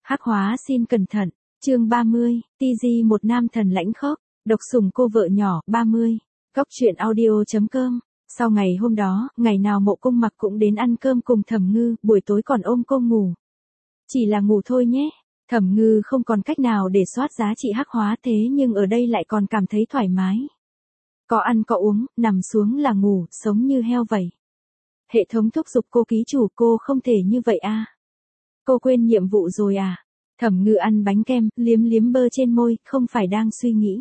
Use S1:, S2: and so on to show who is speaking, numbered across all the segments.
S1: Hắc hóa xin cẩn thận, chương 30, TG một nam thần lãnh khốc, độc sủng cô vợ nhỏ, 30. Góc truyện audio.com. Sau ngày hôm đó, ngày nào Mộ Cung Mặc cũng đến ăn cơm cùng Thẩm Ngư, buổi tối còn ôm cô ngủ. Chỉ là ngủ thôi nhé. Thẩm Ngư không còn cách nào để soát giá trị hắc hóa thế nhưng ở đây lại còn cảm thấy thoải mái. Có ăn có uống, nằm xuống là ngủ, sống như heo vậy. Hệ thống thúc giục cô ký chủ, cô không thể như vậy à. Cô quên nhiệm vụ rồi à. Thẩm Ngư ăn bánh kem, liếm liếm bơ trên môi, không phải đang suy nghĩ.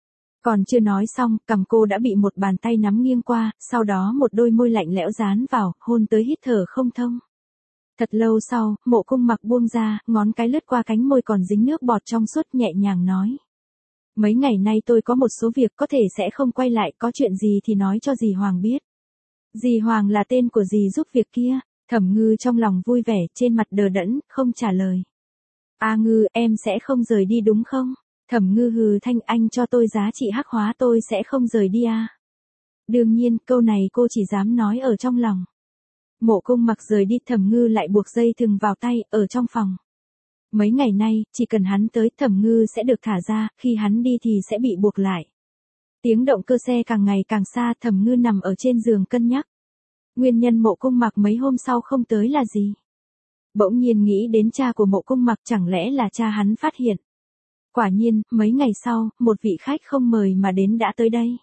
S1: Còn chưa nói xong, cằm cô đã bị một bàn tay nắm nghiêng qua, sau đó một đôi môi lạnh lẽo dán vào, hôn tới hít thở không thông. Thật lâu sau, Mộ Cung Mặc buông ra, ngón cái lướt qua cánh môi còn dính nước bọt trong suốt, nhẹ nhàng nói. Mấy ngày nay tôi có một số việc có thể sẽ không quay lại, có chuyện gì thì nói cho dì Hoàng biết. Dì Hoàng là tên của dì giúp việc kia. Thẩm Ngư trong lòng vui vẻ, trên mặt đờ đẫn, không trả lời. A Ngư, em sẽ không rời đi đúng không? Thẩm Ngư hừ thanh, anh cho tôi giá trị hắc hóa tôi sẽ không rời đi à? Đương nhiên, câu này cô chỉ dám nói ở trong lòng. Mộ Cung Mặc rời đi, Thẩm Ngư lại buộc dây thừng vào tay, ở trong phòng. Mấy ngày nay, chỉ cần hắn tới, Thẩm Ngư sẽ được thả ra, khi hắn đi thì sẽ bị buộc lại. Tiếng động cơ xe càng ngày càng xa, Thẩm Ngư nằm ở trên giường cân nhắc. Nguyên nhân Mộ Cung Mặc mấy hôm sau không tới là gì? Bỗng nhiên nghĩ đến cha của Mộ Cung Mặc, chẳng lẽ là cha hắn phát hiện. Quả nhiên, mấy ngày sau, một vị khách không mời mà đến đã tới đây.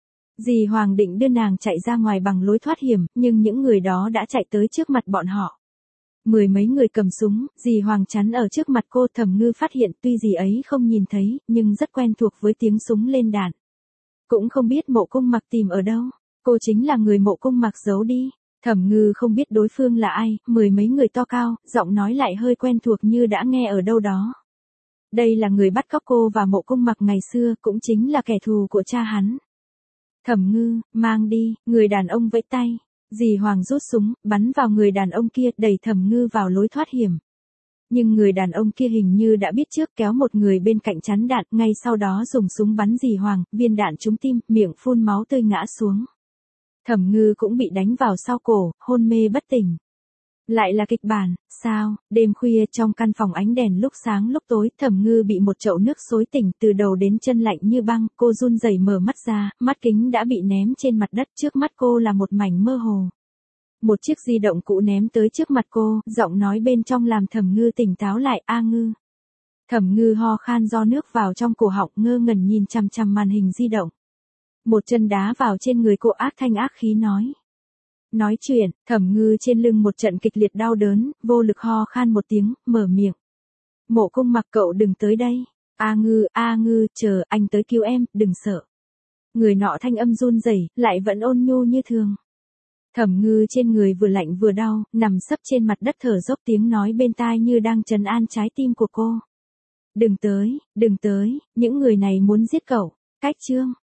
S1: Dì Hoàng định đưa nàng chạy ra ngoài bằng lối thoát hiểm, nhưng những người đó đã chạy tới trước mặt bọn họ. Mười mấy người cầm súng, dì Hoàng chắn ở trước mặt cô. Thẩm Ngư phát hiện tuy dì ấy không nhìn thấy, nhưng rất quen thuộc với tiếng súng lên đạn. Cũng không biết Mộ Cung Mặc tìm ở đâu. Cô chính là người Mộ Cung Mặc giấu đi. Thẩm Ngư không biết đối phương là ai, mười mấy người to cao, giọng nói lại hơi quen thuộc như đã nghe ở đâu đó. Đây là người bắt cóc cô và Mộ Cung Mặc ngày xưa, cũng chính là kẻ thù của cha hắn. Thẩm Ngư, mang đi, người đàn ông vẫy tay. Dì Hoàng rút súng, bắn vào người đàn ông kia, đẩy Thẩm Ngư vào lối thoát hiểm. Nhưng người đàn ông kia hình như đã biết trước, kéo một người bên cạnh chắn đạn, ngay sau đó dùng súng bắn dì Hoàng, viên đạn trúng tim, miệng phun máu tươi ngã xuống. Thẩm Ngư cũng bị đánh vào sau cổ, hôn mê bất tỉnh. Lại là kịch bản, sao? Đêm khuya trong căn phòng ánh đèn lúc sáng lúc tối, Thẩm Ngư bị một chậu nước xối tỉnh, từ đầu đến chân lạnh như băng, cô run rẩy mở mắt ra, mắt kính đã bị ném trên mặt đất, trước mắt cô là một mảnh mơ hồ. Một chiếc di động cũ ném tới trước mặt cô, giọng nói bên trong làm Thẩm Ngư tỉnh táo lại, A Ngư. Thẩm Ngư ho khan do nước vào trong cổ họng, ngơ ngẩn nhìn chằm chằm màn hình di động. Một chân đá vào trên người cô, ác thanh ác khí nói. Nói chuyện, Thẩm Ngư trên lưng một trận kịch liệt đau đớn, vô lực ho khan một tiếng, mở miệng. Mộ Cung Mặc, cậu đừng tới đây. A Ngư, chờ, anh tới cứu em, đừng sợ. Người nọ thanh âm run rẩy, lại vẫn ôn nhu như thường. Thẩm Ngư trên người vừa lạnh vừa đau, nằm sấp trên mặt đất thở dốc, tiếng nói bên tai như đang trấn an trái tim của cô. Đừng tới, những người này muốn giết cậu. Cách chương.